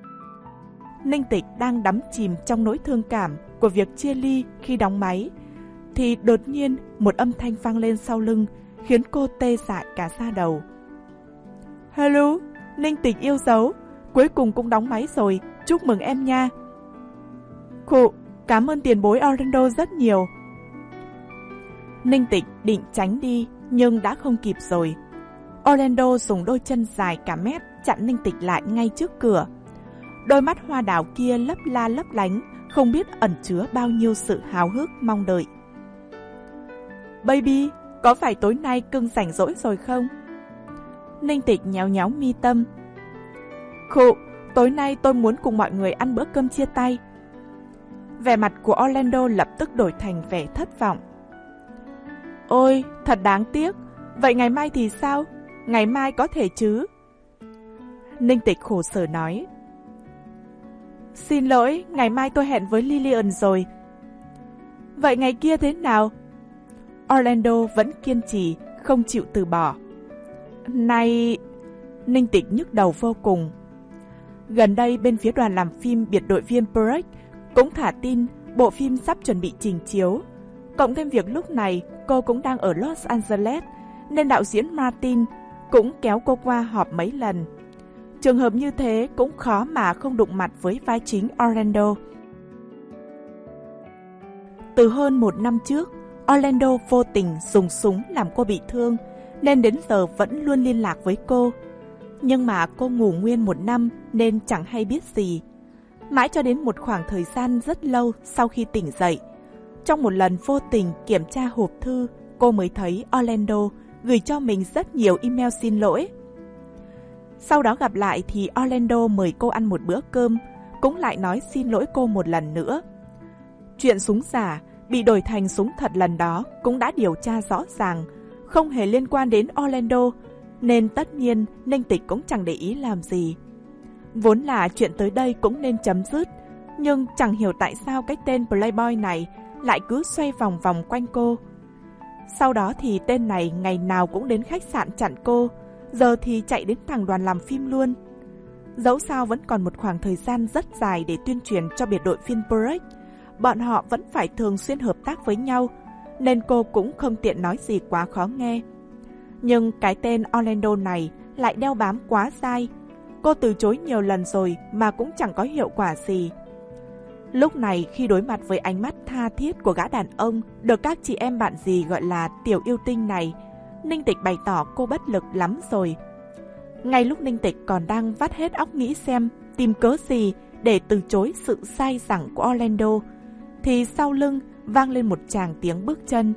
[SPEAKER 1] Ninh Tịch đang đắm chìm trong nỗi thương cảm của việc chia ly khi đóng máy thì đột nhiên một âm thanh vang lên sau lưng khiến cô tê dại cả da đầu. Hello, Ninh Tịch yêu dấu, cuối cùng cũng đóng máy rồi, chúc mừng em nha. Khụ, cảm ơn tiền bối Orlando rất nhiều. Ninh Tịch định tránh đi nhưng đã không kịp rồi. Orlando dùng đôi chân dài cả mét chặn Ninh Tịch lại ngay trước cửa. Đôi mắt hoa đào kia lấp la lấp lánh, không biết ẩn chứa bao nhiêu sự háo hức mong đợi. Baby, có phải tối nay cưng rảnh rỗi rồi không? Ninh Tịch nhéo nhéo mi tâm. Khụ, tối nay tôi muốn cùng mọi người ăn bữa cơm chia tay. Vẻ mặt của Orlando lập tức đổi thành vẻ thất vọng. Ôi, thật đáng tiếc. Vậy ngày mai thì sao? Ngày mai có thể chứ? Ninh Tịch khổ sở nói. Xin lỗi, ngày mai tôi hẹn với Lillian rồi. Vậy ngày kia thế nào? Orlando vẫn kiên trì, không chịu từ bỏ. Này... Ninh Tịch nhức đầu vô cùng. Gần đây bên phía đoàn làm phim biệt đội viên Break cũng thả tin bộ phim sắp chuẩn bị trình chiếu. Cộng thêm việc lúc này cô cũng đang ở Los Angeles, nên đạo diễn Martin cũng kéo cô qua họp mấy lần. Trường hợp như thế cũng khó mà không đụng mặt với vai chính Orlando. Từ hơn một năm trước, Orlando vô tình dùng súng làm cô bị thương, nên đến giờ vẫn luôn liên lạc với cô. Nhưng mà cô ngủ nguyên một năm nên chẳng hay biết gì. Mãi cho đến một khoảng thời gian rất lâu sau khi tỉnh dậy, trong một lần vô tình kiểm tra hộp thư, cô mới thấy Orlando gửi cho mình rất nhiều email xin lỗi. Sau đó gặp lại thì Orlando mời cô ăn một bữa cơm, cũng lại nói xin lỗi cô một lần nữa. Chuyện súng giả bị đổi thành súng thật lần đó cũng đã điều tra rõ ràng, không hề liên quan đến Orlando, nên tất nhiên Ninh Tịch cũng chẳng để ý làm gì. Vốn là chuyện tới đây cũng nên chấm dứt, nhưng chẳng hiểu tại sao cái tên Playboy này lại cứ xoay vòng vòng quanh cô. Sau đó thì tên này ngày nào cũng đến khách sạn chặn cô, giờ thì chạy đến thẳng đoàn làm phim luôn. Dẫu sao vẫn còn một khoảng thời gian rất dài để tuyên truyền cho biệt đội viên Break, bọn họ vẫn phải thường xuyên hợp tác với nhau, nên cô cũng không tiện nói gì quá khó nghe. Nhưng cái tên Orlando này lại đeo bám quá dai. Cô từ chối nhiều lần rồi mà cũng chẳng có hiệu quả gì. Lúc này khi đối mặt với ánh mắt tha thiết của gã đàn ông được các chị em bạn gì gọi là tiểu yêu tinh này, Ninh Tịch bày tỏ cô bất lực lắm rồi. Ngay lúc Ninh Tịch còn đang vắt hết óc nghĩ xem tìm cớ gì để từ chối sự sai dẳng của Orlando, thì sau lưng vang lên một tràng tiếng bước chân.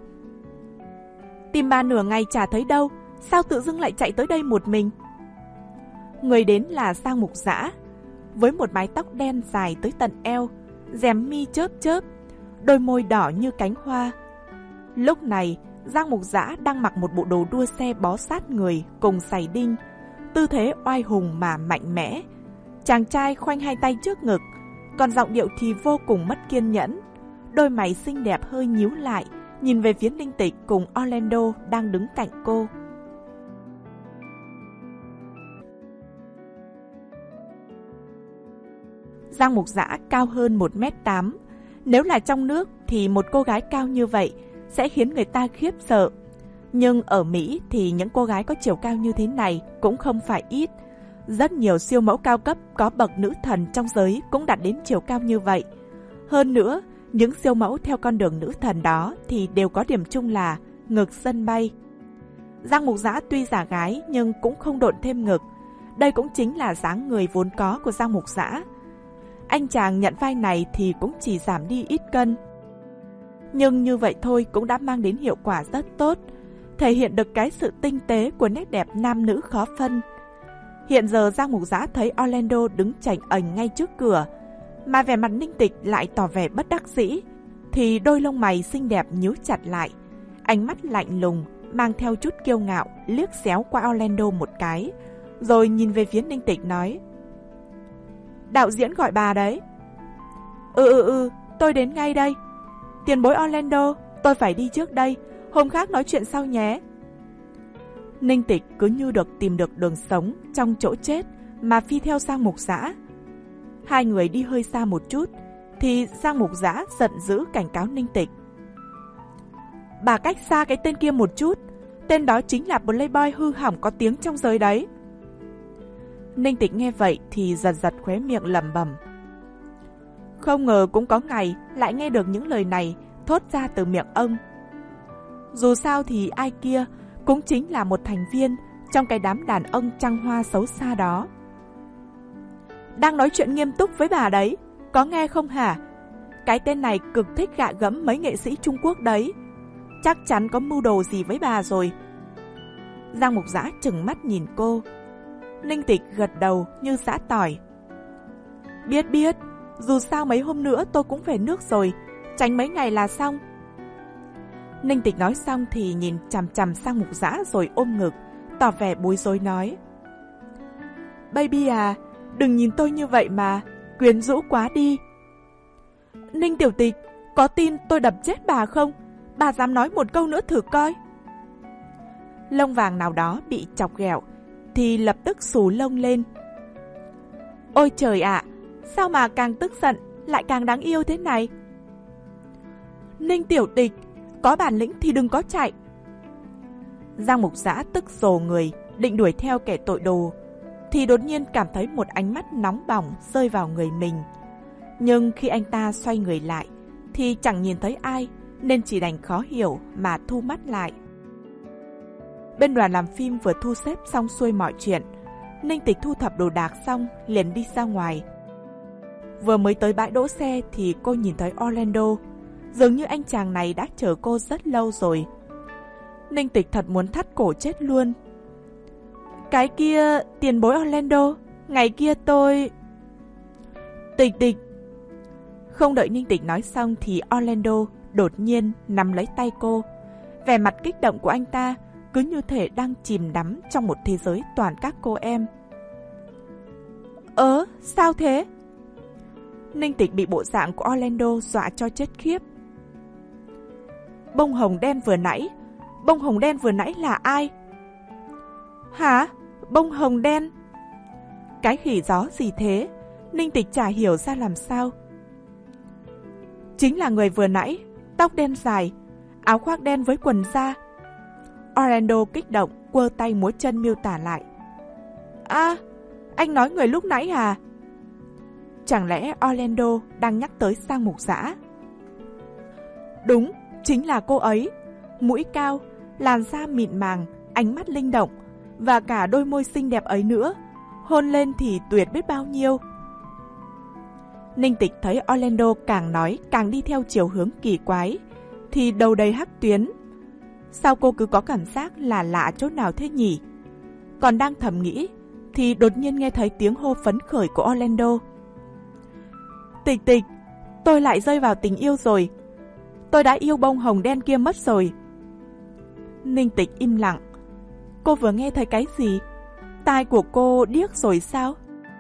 [SPEAKER 1] Tìm bà nửa ngày chả thấy đâu, sao tự dưng lại chạy tới đây một mình? Người đến là Giang Mục Dã, với một mái tóc đen dài tới tận eo, rèm mi chớp chớp, đôi môi đỏ như cánh hoa. Lúc này, Giang Mục Dã đang mặc một bộ đồ đua xe bó sát người cùng giày đinh, tư thế oai hùng mà mạnh mẽ. Chàng trai khoanh hai tay trước ngực, còn giọng điệu thì vô cùng mất kiên nhẫn. Đôi mày xinh đẹp hơi nhíu lại, nhìn về phía Ninh Tịch cùng Orlando đang đứng cạnh cô. Giang Mục Dã cao hơn một mét tám. Nếu là trong nước thì một cô gái cao như vậy sẽ khiến người ta khiếp sợ. Nhưng ở Mỹ thì những cô gái có chiều cao như thế này cũng không phải ít. Rất nhiều siêu mẫu cao cấp có bậc nữ thần trong giới cũng đạt đến chiều cao như vậy. Hơn nữa, những siêu mẫu theo con đường nữ thần đó thì đều có điểm chung là ngực sân bay. Giang Mục Dã tuy giả gái nhưng cũng không độn thêm ngực. Đây cũng chính là dáng người vốn có của Giang Mục Dã. Anh chàng nhận vai này thì cũng chỉ giảm đi ít cân. Nhưng như vậy thôi cũng đã mang đến hiệu quả rất tốt, thể hiện được cái sự tinh tế của nét đẹp nam nữ khó phân. Hiện giờ Giang Mục Dã thấy Orlando đứng chảnh ẩn ngay trước cửa, mà vẻ mặt Ninh Tịch lại tỏ vẻ bất đắc dĩ, thì đôi lông mày xinh đẹp nhíu chặt lại, ánh mắt lạnh lùng mang theo chút kiêu ngạo liếc xéo qua Orlando một cái, rồi nhìn về phía Ninh Tịch nói: Đạo diễn gọi bà đấy. Ừ ừ ừ, tôi đến ngay đây. Tiền bối Orlando, tôi phải đi trước đây, hôm khác nói chuyện sau nhé. Ninh Tịch cứ như được tìm được đường sống trong chỗ chết mà phi theo Giang Mục Dã. Hai người đi hơi xa một chút thì Giang Mục Dã giận dữ cảnh cáo Ninh Tịch: Bà cách xa cái tên kia một chút, tên đó chính là Playboy hư hỏng có tiếng trong giới đấy. Ninh Tịch nghe vậy thì giật giật khóe miệng lẩm bẩm: Không ngờ cũng có ngày lại nghe được những lời này thốt ra từ miệng ông. Dù sao thì ai kia cũng chính là một thành viên trong cái đám đàn ông trăng hoa xấu xa đó. Đang nói chuyện nghiêm túc với bà đấy, có nghe không hả? Cái tên này cực thích gạ gẫm mấy nghệ sĩ Trung Quốc đấy, chắc chắn có mưu đồ gì với bà rồi. Giang Mục Dã trừng mắt nhìn cô. Ninh Tịch gật đầu như giã tỏi: Biết biết, dù sao mấy hôm nữa tôi cũng về nước rồi, tránh mấy ngày là xong. Ninh Tịch nói xong thì nhìn chằm chằm sang Mục Dã rồi ôm ngực, tỏ vẻ bối rối nói: Baby à, đừng nhìn tôi như vậy mà, quyến rũ quá đi. Ninh tiểu tịch, có tin tôi đập chết bà không? Bà dám nói một câu nữa thử coi. Lông vàng nào đó bị chọc ghẹo thì lập tức xù lông lên. Ôi trời ạ, sao mà càng tức giận lại càng đáng yêu thế này? Ninh tiểu tịch, có bản lĩnh thì đừng có chạy. Giang Mục Dã tức rồ người, định đuổi theo kẻ tội đồ, thì đột nhiên cảm thấy một ánh mắt nóng bỏng rơi vào người mình. Nhưng khi anh ta xoay người lại, thì chẳng nhìn thấy ai, nên chỉ đành khó hiểu mà thu mắt lại. Bên đoàn làm phim vừa thu xếp xong xuôi mọi chuyện, Ninh Tịch thu thập đồ đạc xong liền đi ra ngoài. Vừa mới tới bãi đỗ xe thì cô nhìn thấy Orlando. Dường như anh chàng này đã chờ cô rất lâu rồi. Ninh Tịch thật muốn thắt cổ chết luôn. Cái kia, tiền bối Orlando, ngày kia tôi... Tịch Tịch. Không đợi Ninh Tịch nói xong thì Orlando đột nhiên nắm lấy tay cô. Vẻ mặt kích động của anh ta cứ như thể đang chìm đắm trong một thế giới toàn các cô em. Ớ, sao thế? Ninh Tịch bị bộ dạng của Orlando dọa cho chết khiếp. Bông hồng đen vừa nãy, bông hồng đen vừa nãy là ai? Hả? Bông hồng đen? Cái khỉ gió gì thế? Ninh Tịch chả hiểu ra làm sao. Chính là người vừa nãy, tóc đen dài, áo khoác đen với quần da. Orlando kích động, quơ tay múa chân miêu tả lại. À, anh nói người lúc nãy à? Chẳng lẽ Orlando đang nhắc tới Giang Mục Dã? Đúng, chính là cô ấy. Mũi cao, làn da mịn màng, ánh mắt linh động, và cả đôi môi xinh đẹp ấy nữa. Hôn lên thì tuyệt biết bao nhiêu. Ninh Tịch thấy Orlando càng nói càng đi theo chiều hướng kỳ quái, thì đầu đầy hắc tuyến. Sao cô cứ có cảm giác là lạ chỗ nào thế nhỉ? Còn đang thầm nghĩ, thì đột nhiên nghe thấy tiếng hô phấn khởi của Orlando. Tịch Tịch, tôi lại rơi vào tình yêu rồi. Tôi đã yêu bông hồng đen kia mất rồi. Ninh Tịch im lặng. Cô vừa nghe thấy cái gì? Tai của cô điếc rồi sao?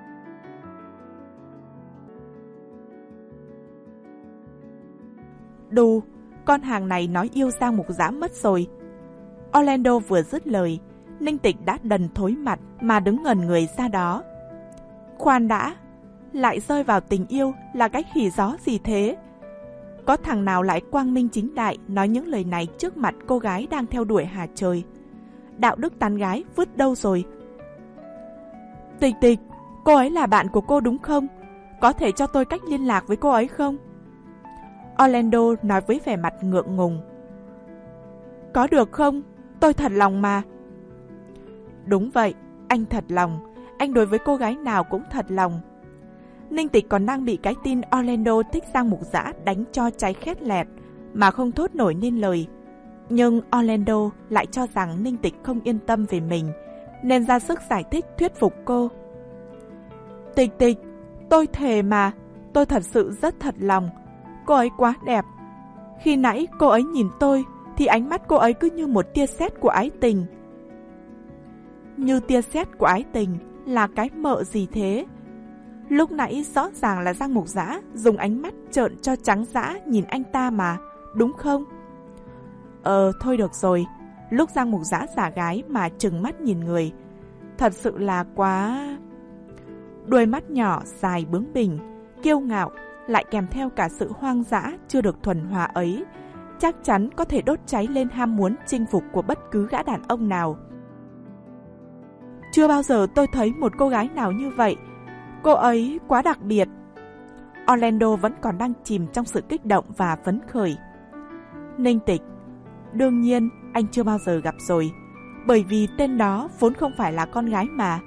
[SPEAKER 1] Đù, con hàng này nói yêu Giang Mục Dã mất rồi. Orlando vừa dứt lời, Ninh Tịch đã đần thối mặt mà đứng ngẩn người ra đó. Khoan đã, lại rơi vào tình yêu là cái khỉ gió gì thế? Có thằng nào lại quang minh chính đại nói những lời này trước mặt cô gái đang theo đuổi Hà Trời? Đạo đức tán gái vứt đâu rồi? Tịch Tịch, cô ấy là bạn của cô đúng không? Có thể cho tôi cách liên lạc với cô ấy không? Orlando nói với vẻ mặt ngượng ngùng. Có được không? Tôi thật lòng mà. Đúng vậy, anh thật lòng. Anh đối với cô gái nào cũng thật lòng. Ninh Tịch còn đang bị cái tin Orlando thích Giang Mục Dã đánh cho cháy khét lẹt mà không thốt nổi nên lời. Nhưng Orlando lại cho rằng Ninh Tịch không yên tâm về mình, nên ra sức giải thích thuyết phục cô. Tịch Tịch, tôi thề mà, tôi thật sự rất thật lòng. Cô ấy quá đẹp. Khi nãy cô ấy nhìn tôi thì ánh mắt cô ấy cứ như một tia sét của ái tình. Như tia sét của ái tình là cái mợ gì thế? Lúc nãy rõ ràng là Giang Mục Dã dùng ánh mắt trợn cho trắng dã nhìn anh ta mà, đúng không? Ờ, thôi được rồi. Lúc Giang Mục Dã giả gái mà trừng mắt nhìn người, thật sự là quá... Đuôi mắt nhỏ dài bướng bỉnh, kiêu ngạo, lại kèm theo cả sự hoang dã chưa được thuần hòa ấy, chắc chắn có thể đốt cháy lên ham muốn chinh phục của bất cứ gã đàn ông nào. Chưa bao giờ tôi thấy một cô gái nào như vậy. Cô ấy quá đặc biệt. Orlando vẫn còn đang chìm trong sự kích động và phấn khởi. Ninh Tịch, đương nhiên anh chưa bao giờ gặp rồi, bởi vì tên đó vốn không phải là con gái mà.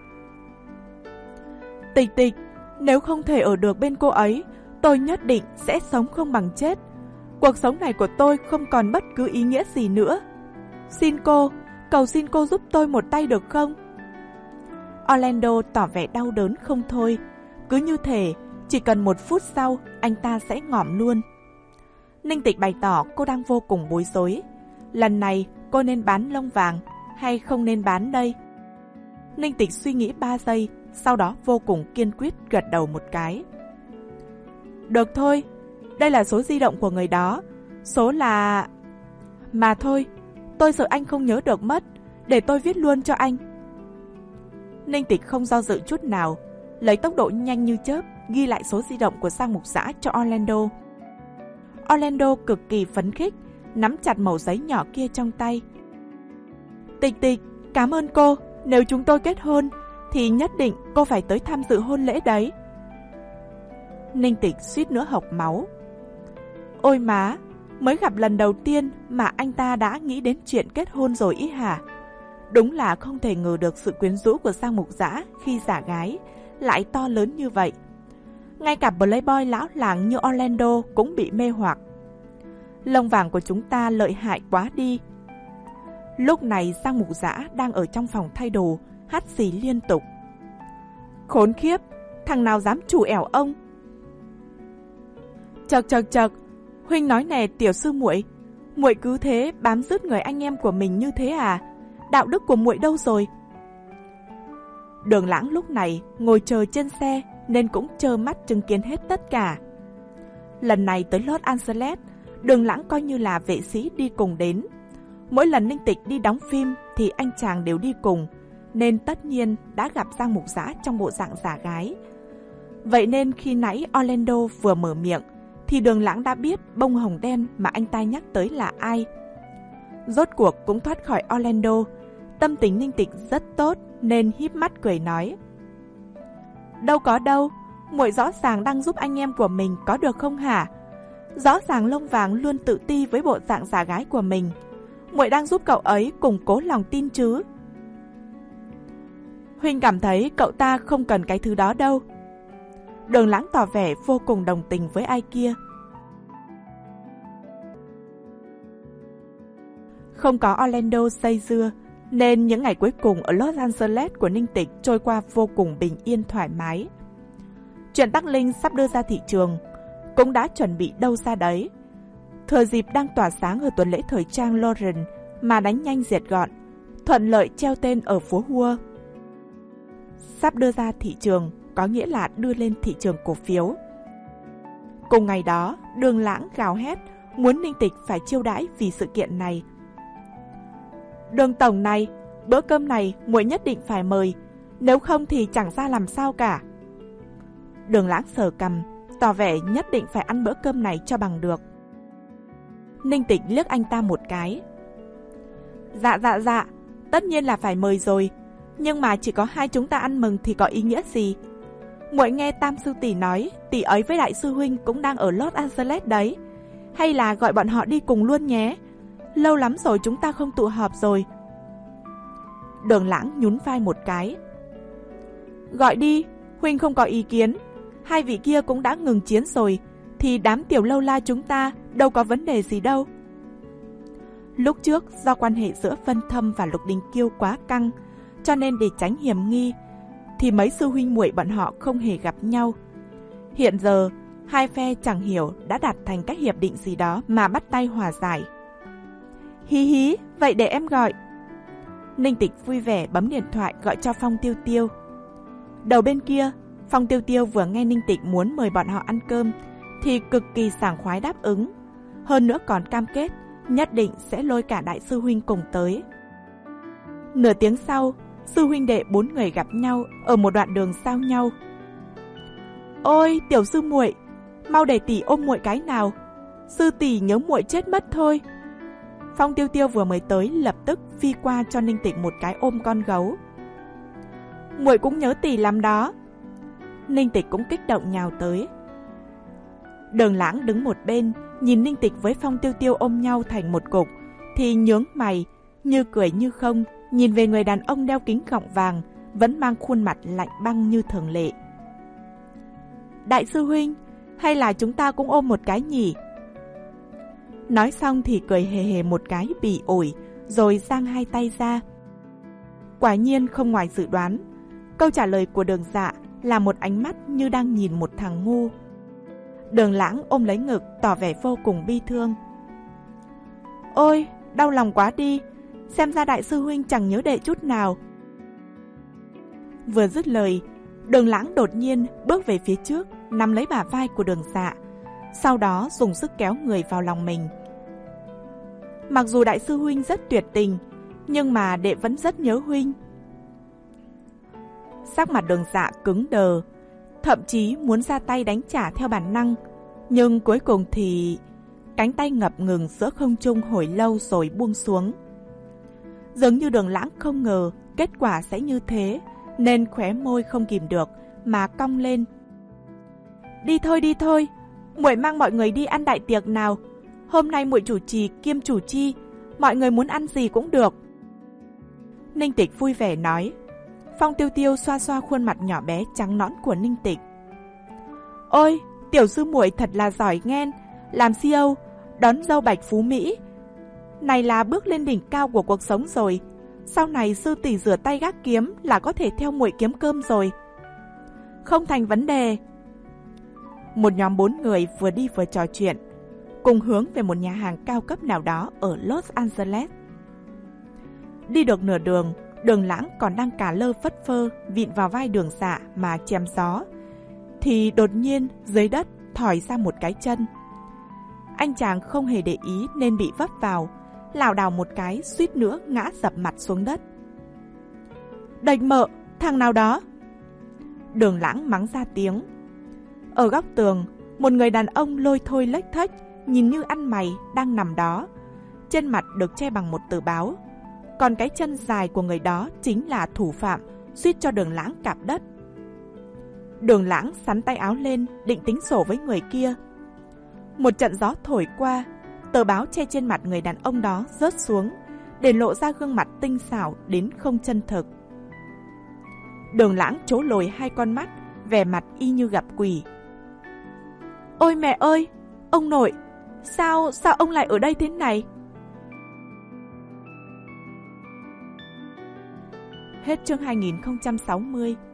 [SPEAKER 1] Tịch Tịch, nếu không thể ở được bên cô ấy, tôi nhất định sẽ sống không bằng chết. Cuộc sống này của tôi không còn bất cứ ý nghĩa gì nữa. Xin cô, cầu xin cô giúp tôi một tay được không? Orlando tỏ vẻ đau đớn không thôi. Cứ như thể chỉ cần một phút sau anh ta sẽ ngỏm luôn. Ninh Tịch bày tỏ cô đang vô cùng bối rối. Lần này cô nên bán lông vàng hay không nên bán đây? Ninh Tịch suy nghĩ ba giây, sau đó vô cùng kiên quyết gật đầu một cái. Được thôi, đây là số di động của người đó. Số là... Mà thôi, tôi sợ anh không nhớ được mất, để tôi viết luôn cho anh. Ninh Tịch không do dự chút nào, lấy tốc độ nhanh như chớp ghi lại số di động của Sang Mục Dã cho Orlando. Orlando cực kỳ phấn khích, nắm chặt mẩu giấy nhỏ kia trong tay. Tịch Tịch, cảm ơn cô, nếu chúng tôi kết hôn thì nhất định cô phải tới tham dự hôn lễ đấy. Ninh Tịch suýt nữa hộc máu. Ôi má, mới gặp lần đầu tiên mà anh ta đã nghĩ đến chuyện kết hôn rồi ý hả? Đúng là không thể ngờ được sự quyến rũ của Sang Mục Dã khi giả gái lại to lớn như vậy. Ngay cả playboy lão làng như Orlando cũng bị mê hoặc. Lông vàng của chúng ta lợi hại quá đi. Lúc này Sang Mục Dã đang ở trong phòng thay đồ, hắt xì liên tục. Khốn khiếp, thằng nào dám chủ ẻo ông? Chật chật chật, huynh nói nè tiểu sư muội, muội cứ thế bám rứt người anh em của mình như thế à? Đạo đức của muội đâu rồi? Đường Lãng lúc này ngồi chờ trên xe nên cũng trơ mắt chứng kiến hết tất cả. Lần này tới Los Angeles, Đường Lãng coi như là vệ sĩ đi cùng đến. Mỗi lần Ninh Tịch đi đóng phim thì anh chàng đều đi cùng, nên tất nhiên đã gặp Sang Mục Dã trong bộ dạng giả gái. Vậy nên khi nãy Orlando vừa mở miệng thì Đường Lãng đã biết bông hồng đen mà anh ta nhắc tới là ai. Rốt cuộc cũng thoát khỏi Orlando. Tâm tình Ninh Tịch rất tốt nên híp mắt cười nói. Đâu có đâu, muội rõ ràng đang giúp anh em của mình có được không hả? Rõ ràng lông vàng luôn tự ti với bộ dạng giả gái của mình. Muội đang giúp cậu ấy củng cố lòng tin chứ? Huynh cảm thấy cậu ta không cần cái thứ đó đâu. Đường Lãng tỏ vẻ vô cùng đồng tình với ai kia. Không có Orlando dây dưa, nên những ngày cuối cùng ở Los Angeles của Ninh Tịch trôi qua vô cùng bình yên thoải mái. Chuyện Tắc Linh sắp đưa ra thị trường cũng đã chuẩn bị đâu ra đấy. Thừa dịp đang tỏa sáng ở tuần lễ thời trang Lauren mà đánh nhanh diệt gọn, thuận lợi treo tên ở phố Hua. Sắp đưa ra thị trường có nghĩa là đưa lên thị trường cổ phiếu. Cùng ngày đó, Đường Lãng gào hét muốn Ninh Tịch phải chiêu đãi vì sự kiện này. Đường tổng này, bữa cơm này muội nhất định phải mời, nếu không thì chẳng ra làm sao cả. Đường Lãng sờ cằm, tỏ vẻ nhất định phải ăn bữa cơm này cho bằng được. Ninh Tịch liếc anh ta một cái. Dạ dạ dạ, tất nhiên là phải mời rồi, nhưng mà chỉ có hai chúng ta ăn mừng thì có ý nghĩa gì? Muội nghe Tam sư tỷ nói tỷ ấy với đại sư huynh cũng đang ở Los Angeles đấy, hay là gọi bọn họ đi cùng luôn nhé? Lâu lắm rồi chúng ta không tụ họp rồi. Đường Lãng nhún vai một cái. Gọi đi, huynh không có ý kiến. Hai vị kia cũng đã ngừng chiến rồi, thì đám tiểu lâu la chúng ta đâu có vấn đề gì đâu. Lúc trước do quan hệ giữa Vân Thâm và Lục Đình Kiêu quá căng, cho nên để tránh hiểm nghi thì mấy sư huynh muội bọn họ không hề gặp nhau. Hiện giờ hai phe chẳng hiểu đã đạt thành các hiệp định gì đó mà bắt tay hòa giải. Hí hí, vậy để em gọi. Ninh Tịch vui vẻ bấm điện thoại gọi cho Phong Tiêu Tiêu. Đầu bên kia, Phong Tiêu Tiêu vừa nghe Ninh Tịch muốn mời bọn họ ăn cơm thì cực kỳ sảng khoái đáp ứng. Hơn nữa còn cam kết nhất định sẽ lôi cả đại sư huynh cùng tới. Nửa tiếng sau, sư huynh đệ bốn người gặp nhau ở một đoạn đường giao nhau. Ôi tiểu sư muội, mau để tỷ ôm muội cái nào, sư tỷ nhớ muội chết mất thôi. Phong Tiêu Tiêu vừa mới tới lập tức phi qua cho Ninh Tịch một cái ôm con gấu. Muội cũng nhớ tỷ lắm đó. Ninh Tịch cũng kích động nhào tới. Đường Lãng đứng một bên nhìn Ninh Tịch với Phong Tiêu Tiêu ôm nhau thành một cục thì nhướng mày, như cười như không nhìn về người đàn ông đeo kính gọng vàng vẫn mang khuôn mặt lạnh băng như thường lệ. Đại sư huynh, hay là chúng ta cũng ôm một cái nhỉ? Nói xong thì cười hề hề một cái bỉ ổi, rồi giang hai tay ra. Quả nhiên không ngoài dự đoán, câu trả lời của Đường Dạ là một ánh mắt như đang nhìn một thằng ngu. Đường Lãng ôm lấy ngực tỏ vẻ vô cùng bi thương. Ôi, đau lòng quá đi, xem ra đại sư huynh chẳng nhớ đệ chút nào. Vừa dứt lời, Đường Lãng đột nhiên bước về phía trước, nắm lấy bả vai của Đường Dạ, sau đó dùng sức kéo người vào lòng mình. Mặc dù đại sư huynh rất tuyệt tình, nhưng mà đệ vẫn rất nhớ huynh. Sắc mặt Đường Dạ cứng đờ, thậm chí muốn ra tay đánh trả theo bản năng, nhưng cuối cùng thì cánh tay ngập ngừng giữa không trung hồi lâu rồi buông xuống. Dường như Đường Lãng không ngờ kết quả sẽ như thế, nên khóe môi không kìm được mà cong lên. Đi thôi đi thôi, muội mang mọi người đi ăn đại tiệc nào. Hôm nay muội chủ trì kiêm chủ chi, mọi người muốn ăn gì cũng được. Ninh Tịch vui vẻ nói. Phong Tiêu Tiêu xoa xoa khuôn mặt nhỏ bé trắng nõn của Ninh Tịch. Ôi, tiểu sư muội thật là giỏi nghen, làm xê e ô, đón dâu Bạch Phú Mỹ. Này là bước lên đỉnh cao của cuộc sống rồi. Sau này sư tỷ rửa tay gác kiếm là có thể theo muội kiếm cơm rồi. Không thành vấn đề. Một nhóm bốn người vừa đi vừa trò chuyện, cùng hướng về một nhà hàng cao cấp nào đó ở Los Angeles. Đi được nửa đường, Đường Lãng còn đang cả lơ phất phơ vịn vào vai Đường Dạ mà chém gió, thì đột nhiên dưới đất thỏi ra một cái chân. Anh chàng không hề để ý nên bị vấp vào, lảo đảo một cái suýt nữa ngã dập mặt xuống đất. Đạch mợ, thằng nào đó? Đường Lãng mắng ra tiếng. Ở góc tường, một người đàn ông lôi thôi lếch thếch, nhìn như ăn mày đang nằm đó, trên mặt được che bằng một tờ báo. Còn cái chân dài của người đó chính là thủ phạm suýt cho Đường Lãng cạp đất. Đường Lãng sắn tay áo lên định tính sổ với người kia. Một trận gió thổi qua, tờ báo che trên mặt người đàn ông đó rớt xuống, để lộ ra gương mặt tinh xảo đến không chân thực. Đường Lãng trố lồi hai con mắt, vẻ mặt y như gặp quỷ. Ôi mẹ ơi, ông nội, sao, sao ông lại ở đây thế này? Hết chương hai nghìn không trăm sáu mươi.